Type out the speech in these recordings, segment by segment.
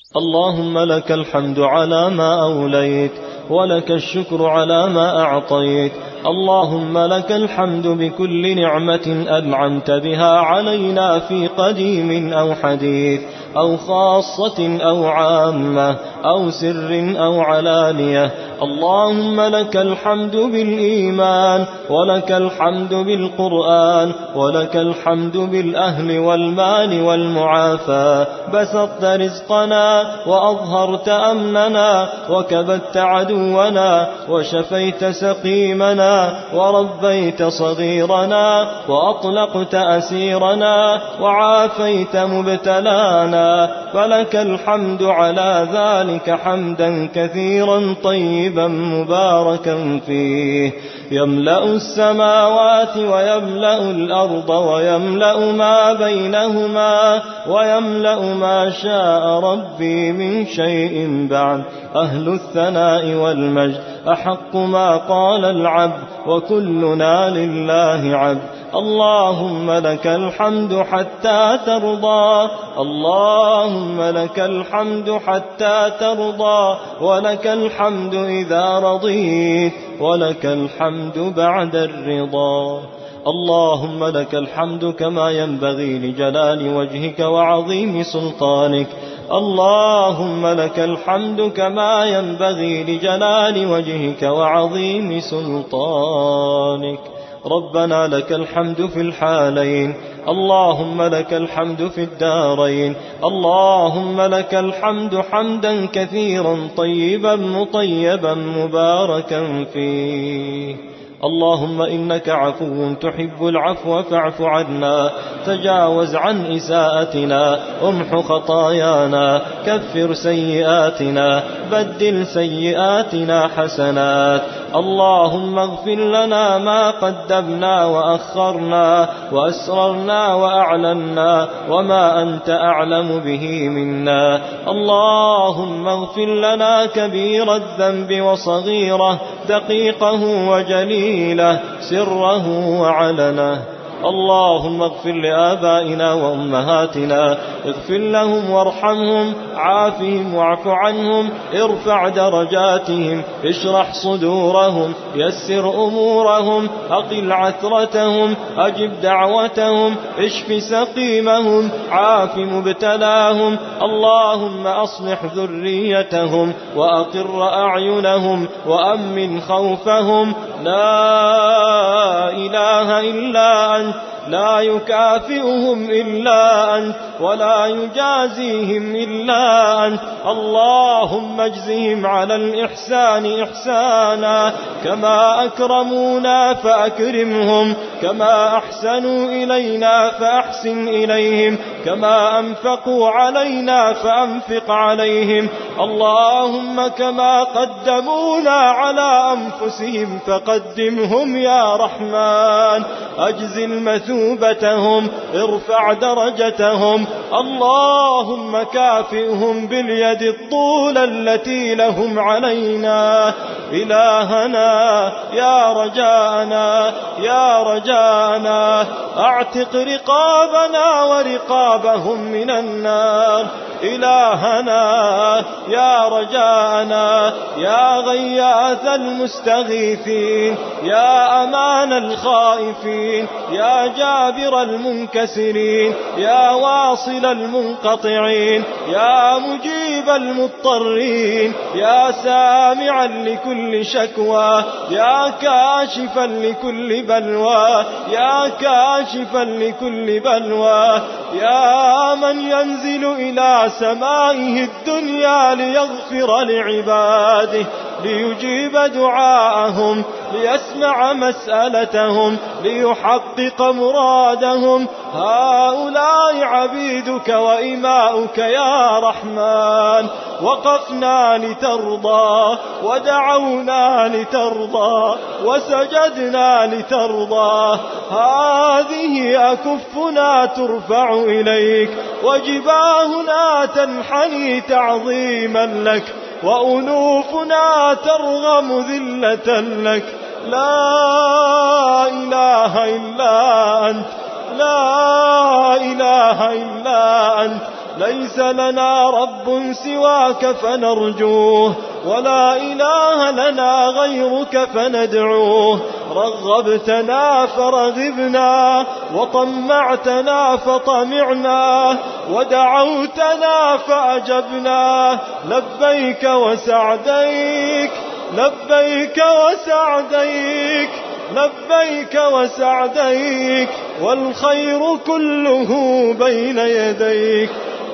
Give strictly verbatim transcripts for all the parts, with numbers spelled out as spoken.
اللهم لك الحمد على ما أوليت، ولك الشكر على ما أعطيت. اللهم لك الحمد بكل نعمة أنعمت بها علينا في قديم أو حديث أو خاصة أو عامة أو سر أو علانية. اللهم لك الحمد بالإيمان، ولك الحمد بالقرآن، ولك الحمد بالأهل والمال والمعافاة. بسطت رزقنا وأظهرت أمننا، وكبت عدونا، وشفيت سقيمنا، وربيت صغيرنا، وأطلقت أسيرنا، وعافيت مبتلانا. فلك الحمد على ذلك حمدا كثيرا طيبا مباركا فيه، يملأ السماوات ويملأ الأرض ويملأ ما بينهما ويملأ ما شاء ربي من شيء بعد. أهل الثناء والمجد أحق ما قال العبد، وكلنا لله عبد. اللهم لك الحمد حتى ترضى، اللهم لك الحمد حتى ترضى، ولك الحمد إذا رضيت، ولك الحمد بعد الرضا. اللهم لك الحمد كما ينبغي لجلال وجهك وعظيم سلطانك. اللهم لك الحمد كما ينبغي لجلال وجهك وعظيم سلطانك. ربنا لك الحمد في الحالين، اللهم لك الحمد في الدارين. اللهم لك الحمد حمدا كثيرا طيبا مطيبا مباركا فيه. اللهم إنك عفو تحب العفو فاعف عنا، تجاوز عن إساءتنا، امح خطايانا، كفر سيئاتنا، بدل سيئاتنا حسنات. اللهم اغفر لنا ما قدمنا وأخرنا وأسررنا وأعلنا وما أنت أعلم به منا. اللهم اغفر لنا كبير الذنب وصغيره، دقيقه وجليله، سره وعلنه. اللهم اغفر لآبائنا وأمهاتنا، اغفر لهم وارحمهم، عافهم واعف عنهم، ارفع درجاتهم، اشرح صدورهم، يسر أمورهم، أقل عثرتهم، أجب دعوتهم، اشف سقيمهم، عاف مبتلاهم. اللهم أصلح ذريتهم وأقر أعينهم وأمن خوفهم. لا إله إلا أنت، لا يكافئهم إلا أنت، ولا يجازيهم إلا أنت. اللهم اجزهم على الإحسان إحسانا، كما أكرمونا فأكرمهم، كما أحسنوا إلينا فأحسن إليهم، كما أنفقوا علينا فأنفق عليهم. اللهم كما قدمونا على أنفسهم فقدمهم يا رحمن، أجزل مثوبتهم، ارفع درجتهم. اللهم كافئهم باليد الطولى التي لهم علينا. إلهنا يا رجاءنا يا رجاءنا، اعتق رقابنا ورقابهم من النار. إلهنا يا رجاءنا يا غياث المستغيثين، يا أمان الخائفين، يا جابر المنكسرين، يا واصل المنقطعين، يا مجيب المضطرين، يا سامعا لكل شكوى، يا كاشفا لكل بلوى، يا كاشفا لكل بلوى، يا من ينزل إلى سمائه الدنيا ليغفر لعباده، ليجيب دعاءهم، ليسمع مسألتهم، ليحقق مرادهم. هؤلاء عبيدك وإماؤك يا رحمن، وقفنا لترضى، ودعونا لترضى، وسجدنا لترضى. هذه أكفنا ترفع إليك، وجباهنا تنحني تعظيما لك، وأنوفنا ترغم ذلة لك. لا إله إلا أنت، لا إله إلا أنت، ليس لنا رب سواك فنرجوه، ولا إله لنا غيرك فندعوه. رغبتنا فرغبنا، وطمعتنا فطمعنا، ودعوتنا فأجبنا. لبيك وسعديك، لبيك وسعديك، لبيك وسعديك، والخير كله بين يديك.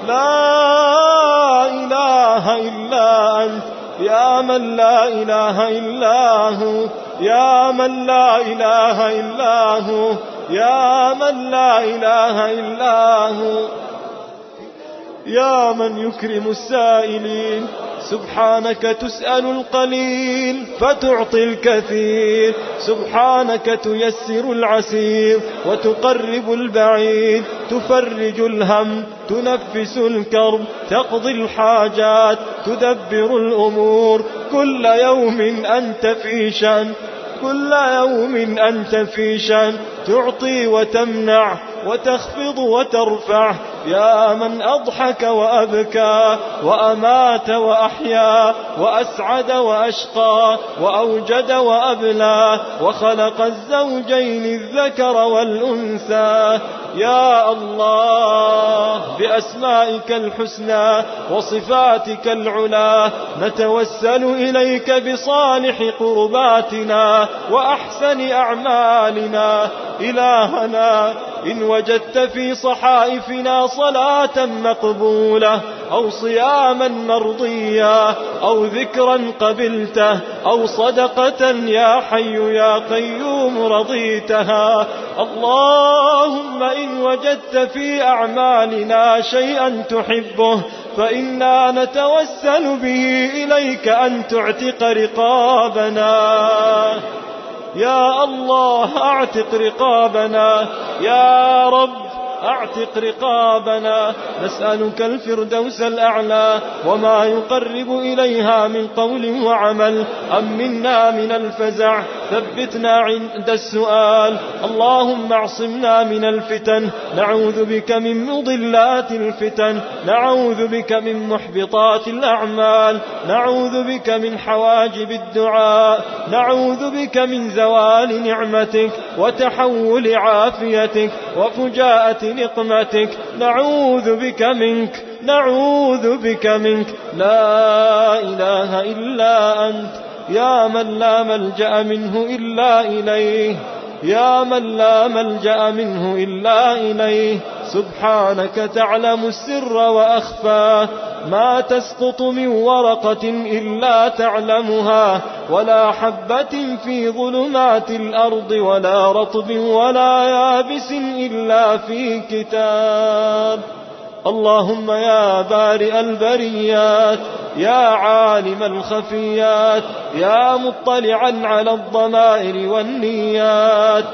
لا إله إلا أنت، يا من لا إله إلا هو، يا من لا إله إلا هو، يا من لا إله إلا هو، يا من يكرم السائلين. سبحانك تسأل القليل فتعطي الكثير، سبحانك تيسر العسير وتقرب البعيد، تفرج الهم، تنفس الكرب، تقضي الحاجات، تدبر الأمور. كل يوم أنت في شأن، كل يوم أنت في شأن، تعطي وتمنع وتخفض وترفع. يا من أضحك وأبكى، وأمات وأحيا، وأسعد وأشقى، وأوجد وأبلى، وخلق الزوجين الذكر والأنثى. يا الله، بأسمائك الحسنى وصفاتك العلى نتوسل إليك بصالح قرباتنا وأحسن أعمالنا. إلهنا، إن وجدت في صحائفنا صلاة مقبولة، أو صياما مرضيا، أو ذكرا قبلته، أو صدقة يا حي يا قيوم رضيتها، اللهم إن وجدت في أعمالنا شيئا تحبه فإنا نتوسل به إليك أن تعتق رقابنا. يا الله، أعتق رقابنا، يا رب أعتق رقابنا. نسألك الفردوس الأعلى وما يقرب إليها من قول وعمل. أمنا من الفزع، ثبتنا عند السؤال. اللهم اعصمنا من الفتن، نعوذ بك من مضلات الفتن، نعوذ بك من محبطات الأعمال، نعوذ بك من حواجب الدعاء، نعوذ بك من زوال نعمتك وتحول عافيتك وفجاءة نقمتك. نعوذ بك منك، نعوذ بك منك. لا إله إلا أنت، يا من لا ملجأ منه إلا إليه، يا من لا ملجأ منه إلا إليه. سبحانك تعلم السر وأخفى، ما تسقط من ورقة إلا تعلمها، ولا حبة في ظلمات الأرض، ولا رطب ولا يابس إلا في كتاب. اللهم يا بارئ البريات، يا عالم الخفيات، يا مطلعا على الضمائر والنيات،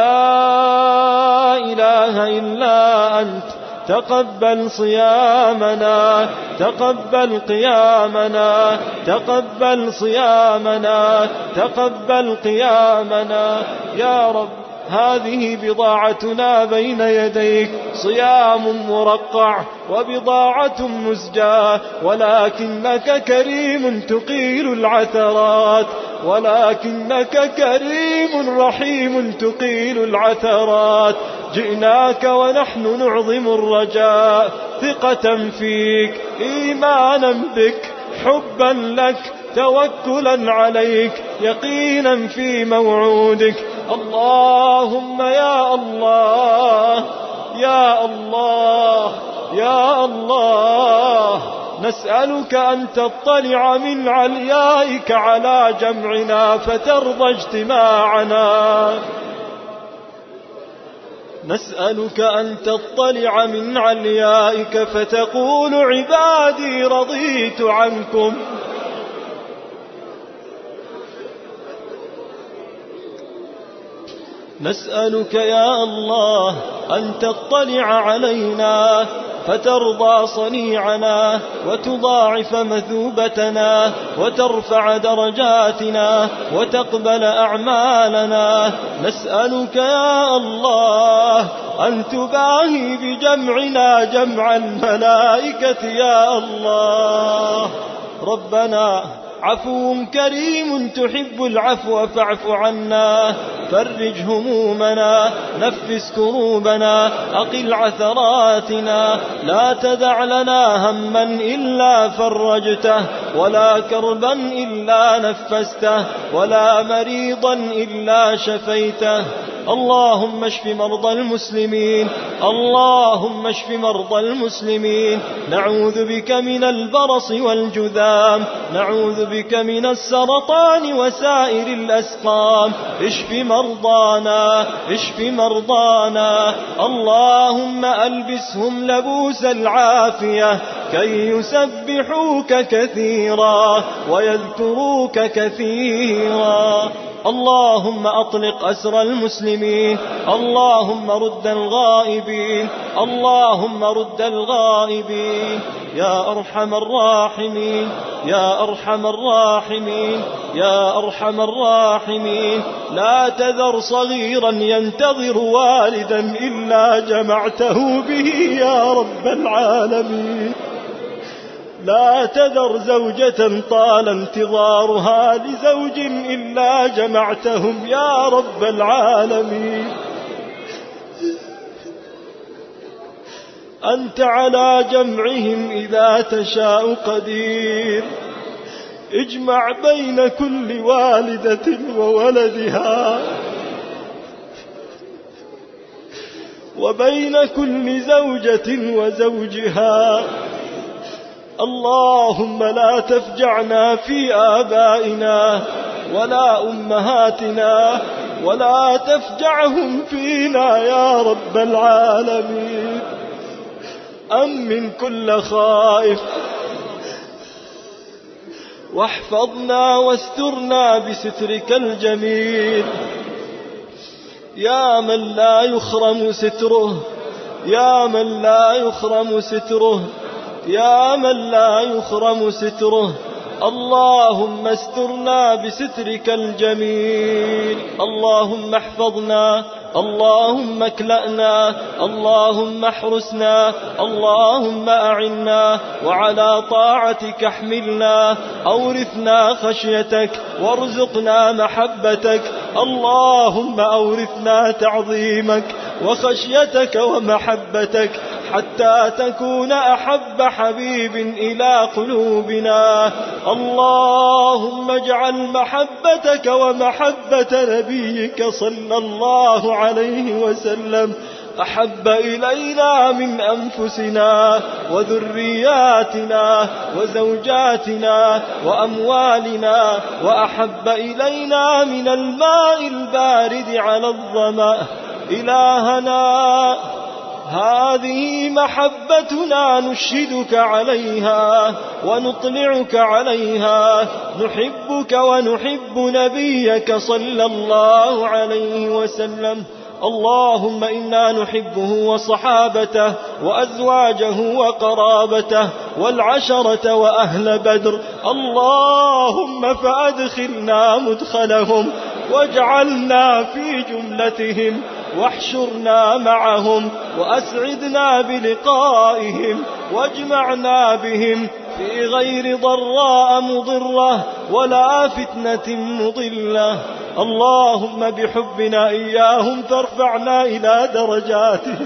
لا إله إلا أنت، تقبل صيامنا، تقبل قيامنا، تقبل صيامنا، تقبل قيامنا يا رب. هذه بضاعتنا بين يديك، صيام مرقع وبضاعة مزجاة، ولكنك كريم تقيل العثرات، ولكنك كريم رحيم تقيل العثرات. جئناك ونحن نعظم الرجاء، ثقة فيك، إيمانا بك، حبا لك، توكلا عليك، يقينا في موعودك. اللهم يا الله، يا الله، يا الله، نسألك أن تطلع من عليائك على جمعنا فترضى اجتماعنا. نسألك أن تطلع من عليائك فتقول عبادي رضيت عنكم. نسألك يا الله أن تطلع علينا فترضى صنيعنا وتضاعف مثوبتنا وترفع درجاتنا وتقبل أعمالنا. نسألك يا الله أن تباهي بجمعنا جمع الملائكة يا الله. ربنا عفو كريم تحب العفو فاعف عنا، فرج همومنا، نفس كروبنا، أقل عثراتنا، لا تدع لنا هما إلا فرجته، ولا كربا إلا نفسته، ولا مريضا إلا شفيته. اللهم اشف مرضى المسلمين، اللهم اشف مرضى المسلمين. نعوذ بك من البرص والجذام، نعوذ بك من السرطان وسائر الأسقام. اشف مرضانا، اشف مرضانا. اللهم ألبسهم لبوس العافية كي يسبحوك كثيرا ويذكروك كثيرا. اللهم أطلق أسر المسلمين، اللهم رد الغائبين، اللهم رد الغائبين. يا أرحم الراحمين، يا أرحم الراحمين، يا أرحم الراحمين. لا تذر صغيرا ينتظر والدا إلا جمعته به يا رب العالمين. لا تذر زوجة طال انتظارها لزوج إلا جمعتهم يا رب العالمين. أنت على جمعهم إذا تشاء قدير. اجمع بين كل والدة وولدها، وبين كل زوجة وزوجها. اللهم لا تفجعنا في آبائنا ولا أمهاتنا، ولا تفجعهم فينا يا رب العالمين. أمن كل خائف، واحفظنا واسترنا بسترك الجميل. يا من لا يخرم ستره، يا من لا يخرم ستره، يا من لا يخرم ستره. اللهم استرنا بسترك الجميل. اللهم احفظنا، اللهم اكلأنا، اللهم احرسنا، اللهم أعنا، وعلى طاعتك احملنا. أورثنا خشيتك وارزقنا محبتك. اللهم أورثنا تعظيمك وخشيتك ومحبتك، حتى تكون أحب حبيب إلى قلوبنا. اللهم اجعل محبتك ومحبة نبيك صلى الله عليه وسلم أحب إلينا من أنفسنا وذرياتنا وزوجاتنا وأموالنا، وأحب إلينا من الماء البارد على الظمأ. إلهنا، هذه محبتنا نشهدك عليها ونطلعك عليها. نحبك ونحب نبيك صلى الله عليه وسلم. اللهم إنا نحبه وصحابته وأزواجه وقرابته والعشرة وأهل بدر. اللهم فأدخلنا مدخلهم واجعلنا في جملتهم، واحشرنا معهم وأسعدنا بلقائهم، واجمعنا بهم في غير ضراء مضرة ولا فتنة مضلة. اللهم بحبنا إياهم فارفعنا إلى درجاتهم.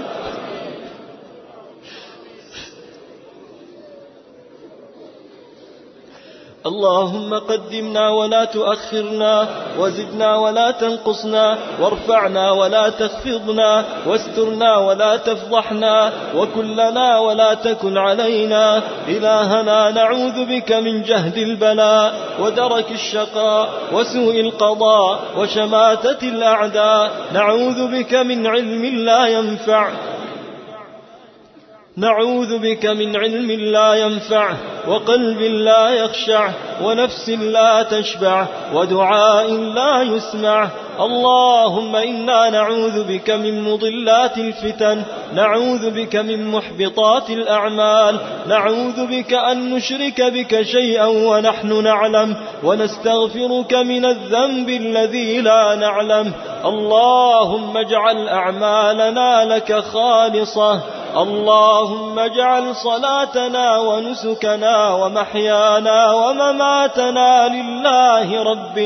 اللهم قدمنا ولا تؤخرنا، وزدنا ولا تنقصنا، وارفعنا ولا تخفضنا، واسترنا ولا تفضحنا، وكلنا ولا تكن علينا. إلهنا، نعوذ بك من جهد البلاء ودرك الشقاء وسوء القضاء وشماتة الأعداء. نعوذ بك من علم لا ينفع، نعوذ بك من علم لا ينفع وقلب لا يخشع ونفس لا تشبع ودعاء لا يسمع. اللهم إنا نعوذ بك من مضلات الفتن، نعوذ بك من محبطات الأعمال، نعوذ بك أن نشرك بك شيئا ونحن نعلم، ونستغفرك من الذنب الذي لا نعلم. اللهم اجعل أعمالنا لك خالصة، اللهم اجعل صلاتنا ونسكنا ومحيانا ومماتنا لله رب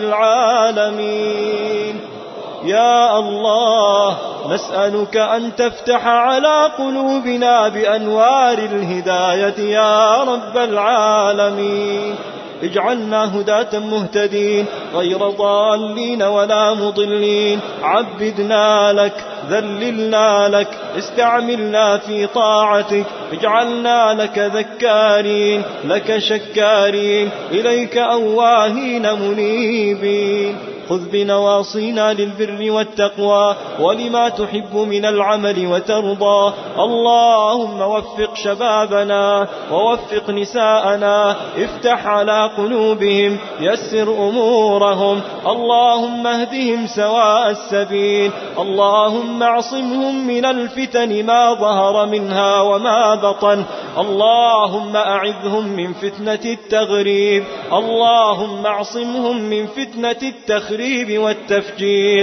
العالمين. يا الله نسألك أن تفتح على قلوبنا بأنوار الهداية يا رب العالمين. اجعلنا هداة مهتدين غير ضالين ولا مضلين، عبدنا لك، ذللنا لك، استعملنا في طاعتك، اجعلنا لك ذكارين، لك شكارين، إليك أواهين منيبين. خذ بنواصينا للبر والتقوى ولما تحب من العمل وترضى. اللهم وفق شبابنا ووفق نساءنا، افتح على قلوبهم، يسر أمورهم، اللهم اهدهم سواء السبيل. اللهم اعصمهم من الفتن ما ظهر منها وما بطن. اللهم أعذهم من فتنة التغريب، اللهم اعصمهم من فتنة التخريب والتفجير.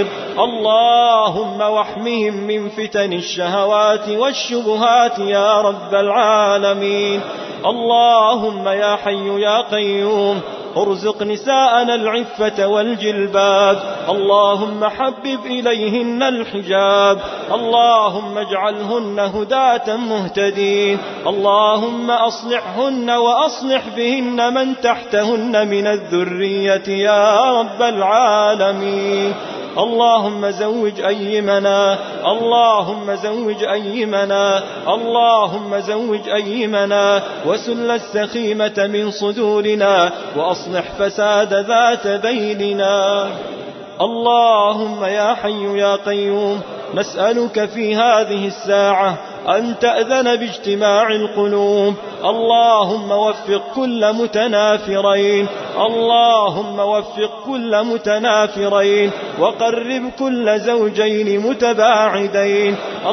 اللهم واحمهم من فتن الشهوات والشبهات يا رب العالمين. اللهم يا حي يا قيوم ارزق نساءنا العفة والجلباب، اللهم حبب إليهن الحجاب، اللهم اجعلهن هداة مهتدين، اللهم أصلحهن وأصلح بهن من تحتهن من الذرية يا رب العالمين. اللهم زوج أيمنا، اللهم زوج أيمنا، اللهم زوج أيمنا، وسل السخيمة من صدورنا، وأصلح فساد ذات بيننا. اللهم يا حي يا قيوم نسألك في هذه الساعة أن تأذن باجتماع القلوب. اللهم وفق كل متنافرين، اللهم وفق كل متنافرين، وقرب كل زوجين متباعدين.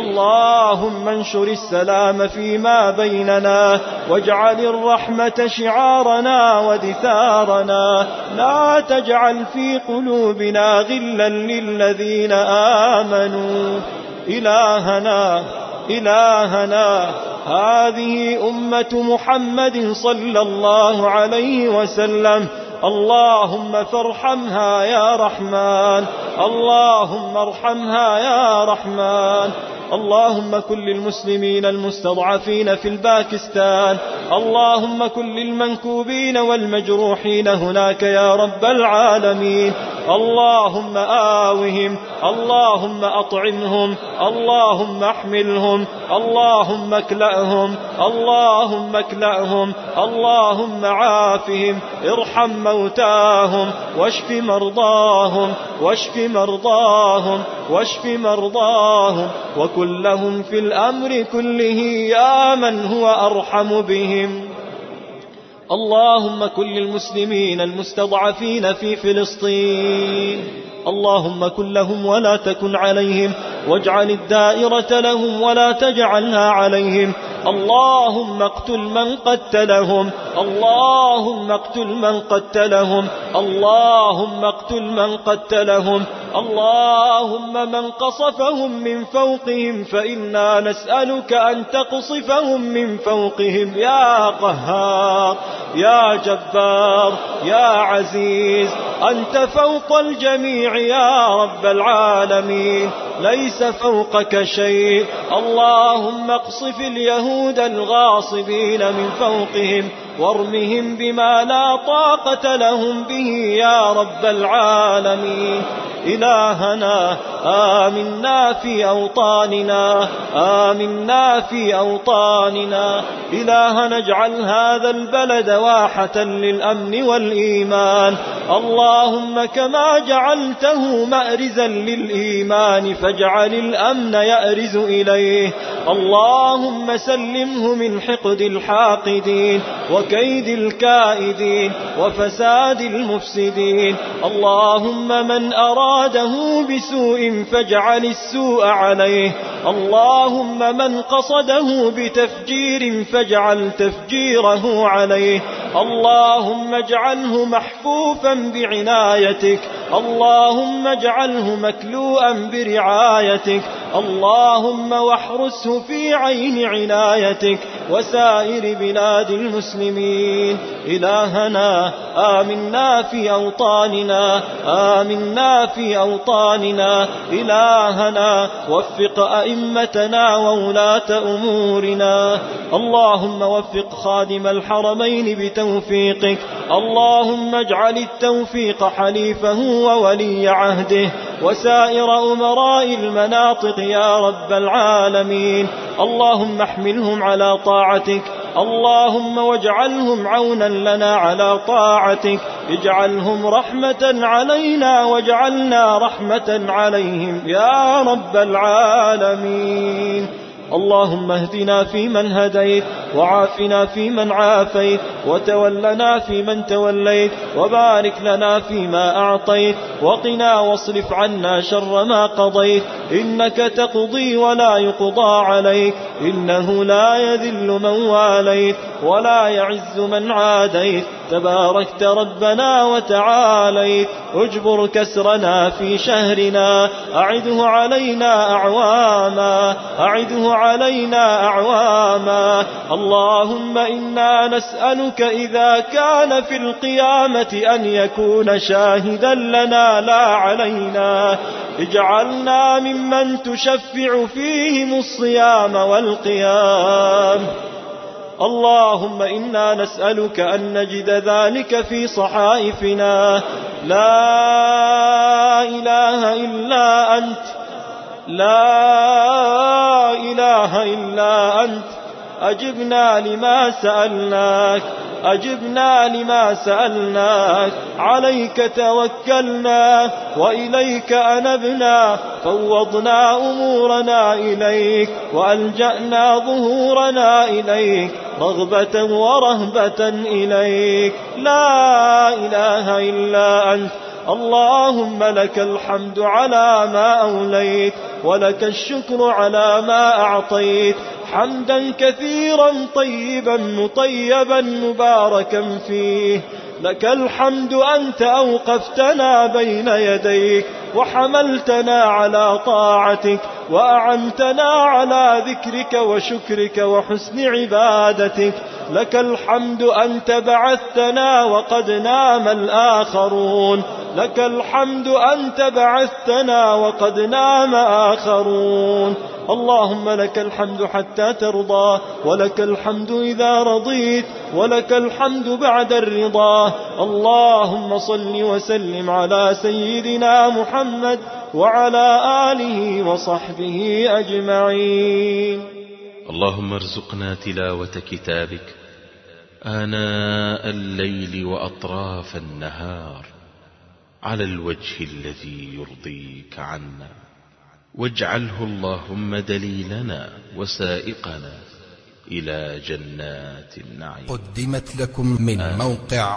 اللهم انشر السلام فيما بيننا، واجعل الرحمة شعارنا ودثارنا، لا تجعل في قلوبنا غلا للذين آمنوا. إلهنا إلهنا هذه أمة محمد صلى الله عليه وسلم، اللهم فارحمها يا رحمن، اللهم ارحمها يا رحمن. اللهم كن للمسلمين المستضعفين في الباكستان، اللهم كن للمنكوبين والمجروحين هناك يا رب العالمين. اللهم آوهم، اللهم أطعمهم، اللهم احملهم، اللهم اكلأهم، اللهم اكلأهم، اللهم عافهم، ارحم موتاهم، واشف مرضاهم، واشف مرضاهم، واشف مرضاهم، وكن لهم في الأمر كله يا من هو أرحم بهم. اللهم كن للمسلمين المستضعفين في فلسطين، اللهم كن لهم ولا تكن عليهم، واجعل الدائرة لهم ولا تجعلها عليهم. اللهم اقتل من قتلهم، اللهم اقتل من قتلهم، اللهم اقتل من قتلهم. اللهم من قصفهم من فوقهم فإنا نسألك أن تقصفهم من فوقهم يا قهار يا جبار يا عزيز، أنت فوق الجميع يا رب العالمين، ليس فوقك شيء. اللهم اقصف اليهود الغاصبين من فوقهم وارمهم بما لا طاقة لهم به يا رب العالمين. إلهنا آمنا في أوطاننا آمنا في أوطاننا إلهنا اجعل هذا البلد واحة للأمن والإيمان. اللهم كما جعلته مأرزا للإيمان فاجعل الأمن يأرز إليه. اللهم سلمه من حقد الحاقدين وكيد الكائدين وفساد المفسدين. اللهم من أراده بسوء فاجعل السوء عليه. اللهم من قصده بتفجير فاجعل تفجيره عليه. اللهم اجعله محفوفا بعنايتك. اللهم اجعله مكلوءا برعايتك. اللهم واحرسه في عين عنايتك وسائر بلاد المسلمين. إلهنا آمنا في أوطاننا آمنا في أوطاننا. إلهنا وفق أئمتنا وولاة أمورنا. اللهم وفق خادم الحرمين بتوفيقك. اللهم اجعل التوفيق حليفه وولي عهده وسائر أمراء المناطق يا رب العالمين. اللهم احملهم على طاعتك. اللهم واجعلهم عونا لنا على طاعتك. اجعلهم رحمة علينا واجعلنا رحمة عليهم يا رب العالمين. اللهم اهدنا فيمن هديت وعافنا فيمن عافيت وتولنا فيمن توليت وبارك لنا فيما أعطيت وقنا واصرف عنا شر ما قضيت. إنك تقضي ولا يقضى عليك. إنه لا يذل من واليت ولا يعز من عاديت. تباركت ربنا وتعاليت. اجبر كسرنا في شهرنا. أعده علينا أعواما أعده علينا أعواما. اللهم إنا نسألك إذا كان في القيامة أن يكون شاهدا لنا لا علينا. اجعلنا ممن تشفع فيهم الصيام والقيام. اللهم إنا نسألك أن نجد ذلك في صحائفنا. لا إله إلا أنت لا إله إلا أنت. أجبنا لما سألناك أجبنا لما سألناك. عليك توكلنا وإليك أنبنا. فوضنا أمورنا إليك وألجأنا ظهورنا إليك رغبة ورهبة إليك. لا إله إلا أنت. اللهم لك الحمد على ما أوليت ولك الشكر على ما أعطيت. حمدا كثيرا طيبا مطيبا مباركا فيه. لك الحمد أنت أوقفتنا بين يديك وحملتنا على طاعتك وأعنتنا على ذكرك وشكرك وحسن عبادتك. لك الحمد أنت بعثتنا وقد نام الآخرون. لك الحمد أنت بعثتنا وقد نام آخرون. اللهم لك الحمد حتى ترضى ولك الحمد إذا رضيت ولك الحمد بعد الرضا. اللهم صل وسلم على سيدنا محمد وعلى آله وصحبه أجمعين. اللهم ارزقنا تلاوة كتابك آناء الليل وأطراف النهار على الوجه الذي يرضيك عنا. واجعله اللهم دليلنا وسائقنا إلى جنات النعيم. قدمت لكم من موقع